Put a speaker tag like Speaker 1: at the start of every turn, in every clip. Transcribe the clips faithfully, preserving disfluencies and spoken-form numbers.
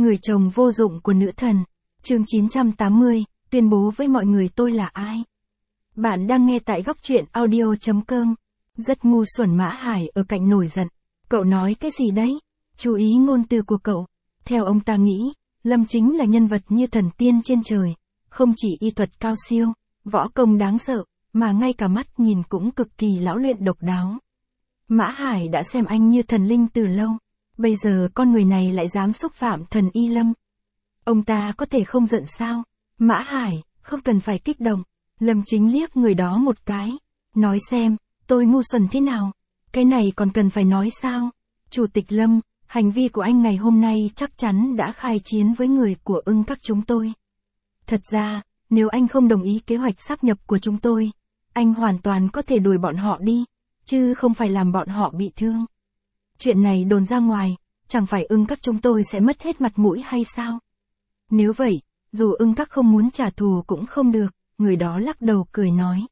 Speaker 1: Người chồng vô dụng của nữ thần. Chương chín trăm tám mươi, tuyên bố với mọi người tôi là ai. Bạn đang nghe tại góc truyện audio chấm com. Rất ngu xuẩn. Mã Hải ở cạnh nổi giận. Cậu nói cái gì đấy? Chú ý ngôn từ của cậu. Theo ông ta nghĩ, Lâm Chính là nhân vật như thần tiên trên trời. Không chỉ y thuật cao siêu, võ công đáng sợ, mà ngay cả mắt nhìn cũng cực kỳ lão luyện độc đáo. Mã Hải đã xem anh như thần linh từ lâu. Bây giờ con người này lại dám xúc phạm thần y Lâm. Ông ta có thể không giận sao? Mã Hải, không cần phải kích động. Lâm Chính liếc người đó một cái. Nói xem, tôi ngu xuẩn thế nào? Cái này còn cần phải nói sao? Chủ tịch Lâm, hành vi của anh ngày hôm nay chắc chắn đã khai chiến với người của Ưng Các chúng tôi. Thật ra, nếu anh không đồng ý kế hoạch sáp nhập của chúng tôi, anh hoàn toàn có thể đuổi bọn họ đi, chứ không phải làm bọn họ bị thương. Chuyện này đồn ra ngoài, chẳng phải Ưng Các chúng tôi sẽ mất hết mặt mũi hay sao? Nếu vậy, dù Ưng Các không muốn trả thù cũng không được, người đó lắc đầu cười nói.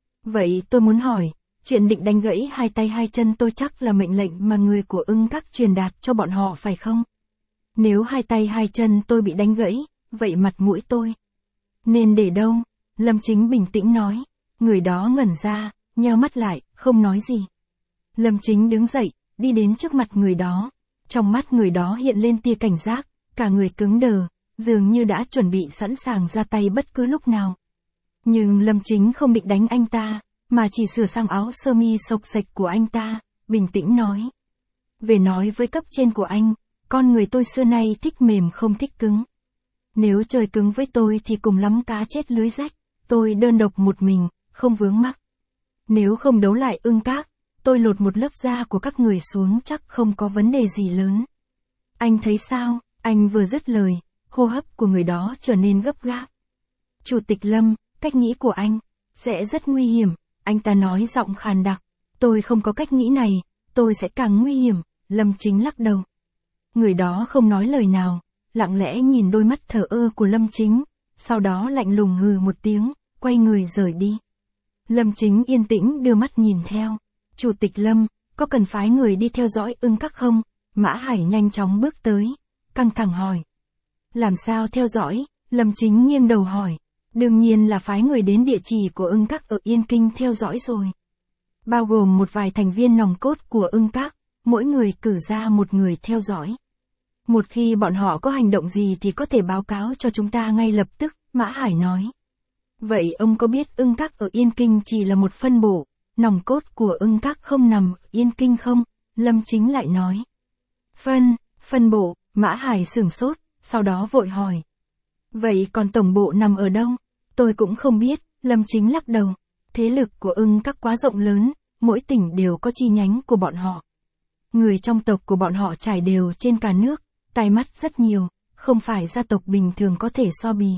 Speaker 1: Vậy tôi muốn hỏi, chuyện định đánh gãy hai tay hai chân tôi chắc là mệnh lệnh mà người của Ưng Các truyền đạt cho bọn họ phải không? Nếu hai tay hai chân tôi bị đánh gãy, vậy mặt mũi tôi nên để đâu? Lâm Chính bình tĩnh nói. Người đó ngẩn ra, nheo mắt lại, không nói gì. Lâm Chính đứng dậy, đi đến trước mặt người đó. Trong mắt người đó hiện lên tia cảnh giác, cả người cứng đờ, dường như đã chuẩn bị sẵn sàng ra tay bất cứ lúc nào. Nhưng Lâm Chính không định đánh anh ta, mà chỉ sửa sang áo sơ mi xộc xệch của anh ta, bình tĩnh nói. Về nói với cấp trên của anh, con người tôi xưa nay thích mềm không thích cứng. Nếu chơi cứng với tôi thì cùng lắm cá chết lưới rách, tôi đơn độc một mình, không vướng mắc. Nếu không đấu lại Ưng Các, tôi lột một lớp da của các người xuống chắc không có vấn đề gì lớn. Anh thấy sao? Anh vừa dứt lời, hô hấp của người đó trở nên gấp gáp. Chủ tịch Lâm, cách nghĩ của anh sẽ rất nguy hiểm, anh ta nói giọng khàn đặc. Tôi không có cách nghĩ này, tôi sẽ càng nguy hiểm. Lâm Chính lắc đầu. Người đó không nói lời nào, lặng lẽ nhìn đôi mắt thờ ơ của Lâm Chính, sau đó lạnh lùng hừ một tiếng, quay người rời đi. Lâm Chính yên tĩnh đưa mắt nhìn theo. Chủ tịch Lâm, có cần phái người đi theo dõi Ưng Các không? Mã Hải nhanh chóng bước tới, căng thẳng hỏi. Làm sao theo dõi? Lâm Chính nghiêng đầu hỏi. Đương nhiên là phái người đến địa chỉ của Ưng Các ở Yên Kinh theo dõi rồi. Bao gồm một vài thành viên nòng cốt của Ưng Các, mỗi người cử ra một người theo dõi. Một khi bọn họ có hành động gì thì có thể báo cáo cho chúng ta ngay lập tức, Mã Hải nói. Vậy ông có biết Ưng Các ở Yên Kinh chỉ là một phân bộ, nòng cốt của Ưng Các không nằm ở Yên Kinh không? Lâm Chính lại nói. Phân, phân bộ, Mã Hải sửng sốt, sau đó vội hỏi. Vậy còn tổng bộ nằm ở đâu? Tôi cũng không biết, Lâm Chính lắc đầu. Thế lực của Ưng Các quá rộng lớn, mỗi tỉnh đều có chi nhánh của bọn họ. Người trong tộc của bọn họ trải đều trên cả nước, tai mắt rất nhiều, không phải gia tộc bình thường có thể so bì.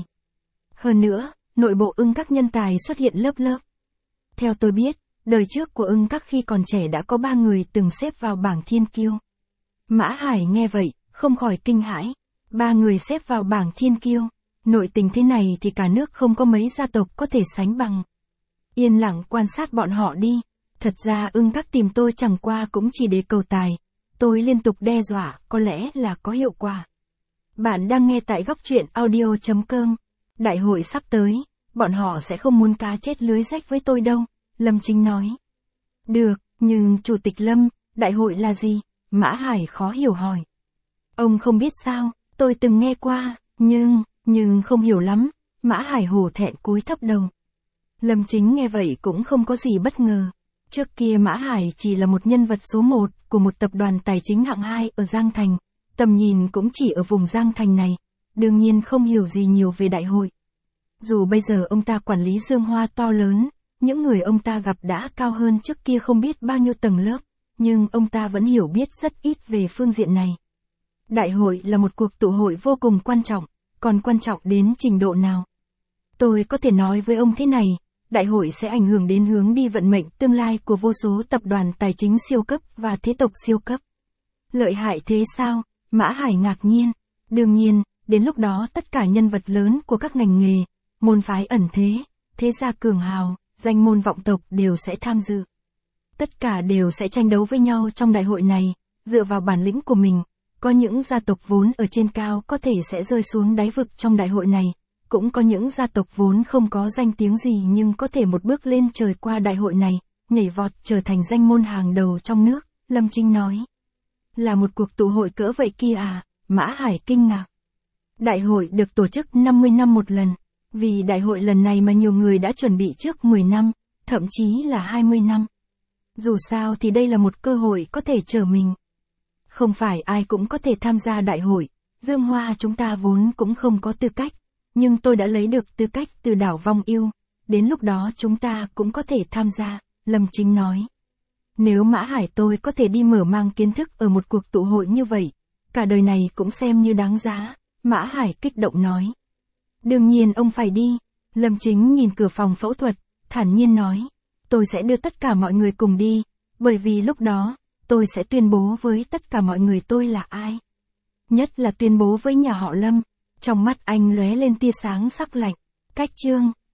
Speaker 1: Hơn nữa, nội bộ Ưng Các nhân tài xuất hiện lớp lớp. Theo tôi biết, đời trước của Ưng Các khi còn trẻ đã có ba người từng xếp vào bảng thiên kiêu. Mã Hải nghe vậy, không khỏi kinh hãi. Ba người xếp vào bảng thiên kiêu. Nội tình thế này thì cả nước không có mấy gia tộc có thể sánh bằng. Yên lặng quan sát bọn họ đi. Thật ra Ưng Các tìm tôi chẳng qua cũng chỉ để cầu tài. Tôi liên tục đe dọa, có lẽ là có hiệu quả. Bạn đang nghe tại góc truyện audio chấm com. Đại hội sắp tới, bọn họ sẽ không muốn cá chết lưới rách với tôi đâu, Lâm Chính nói. Được, nhưng Chủ tịch Lâm, đại hội là gì? Mã Hải khó hiểu hỏi. Ông không biết sao, tôi từng nghe qua, nhưng, nhưng không hiểu lắm, Mã Hải hổ thẹn cúi thấp đầu. Lâm Chính nghe vậy cũng không có gì bất ngờ. Trước kia Mã Hải chỉ là một nhân vật số một của một tập đoàn tài chính hạng hai ở Giang Thành, tầm nhìn cũng chỉ ở vùng Giang Thành này, đương nhiên không hiểu gì nhiều về đại hội. Dù bây giờ ông ta quản lý dương hoa to lớn, những người ông ta gặp đã cao hơn trước kia không biết bao nhiêu tầng lớp, nhưng ông ta vẫn hiểu biết rất ít về phương diện này. Đại hội là một cuộc tụ hội vô cùng quan trọng, còn quan trọng đến trình độ nào? Tôi có thể nói với ông thế này, đại hội sẽ ảnh hưởng đến hướng đi vận mệnh tương lai của vô số tập đoàn tài chính siêu cấp và thế tộc siêu cấp. Lợi hại thế sao? Mã Hải ngạc nhiên. Đương nhiên, đến lúc đó tất cả nhân vật lớn của các ngành nghề, môn phái ẩn thế, thế gia cường hào, danh môn vọng tộc đều sẽ tham dự. Tất cả đều sẽ tranh đấu với nhau trong đại hội này, dựa vào bản lĩnh của mình, Có những gia tộc vốn ở trên cao có thể sẽ rơi xuống đáy vực trong đại hội này, cũng có những gia tộc vốn không có danh tiếng gì nhưng có thể một bước lên trời qua đại hội này, nhảy vọt trở thành danh môn hàng đầu trong nước, Lâm Trinh nói. Là một cuộc tụ hội cỡ vậy kia à, Mã Hải kinh ngạc. Đại hội được tổ chức năm mươi năm một lần, vì đại hội lần này mà nhiều người đã chuẩn bị trước mười năm, thậm chí là hai mươi năm. Dù sao thì đây là một cơ hội có thể trở mình. Không phải ai cũng có thể tham gia đại hội, Dương Hoa chúng ta vốn cũng không có tư cách, nhưng tôi đã lấy được tư cách từ đảo Vong Yêu, đến lúc đó chúng ta cũng có thể tham gia, Lâm Chính nói. Nếu Mã Hải tôi có thể đi mở mang kiến thức ở một cuộc tụ hội như vậy, cả đời này cũng xem như đáng giá, Mã Hải kích động nói. Đương nhiên ông phải đi, Lâm Chính nhìn cửa phòng phẫu thuật, thản nhiên nói. Tôi sẽ đưa tất cả mọi người cùng đi, bởi vì lúc đó, tôi sẽ tuyên bố với tất cả mọi người tôi là ai. Nhất là tuyên bố với nhà họ Lâm, trong mắt anh lóe lên tia sáng sắc lạnh. Cách chương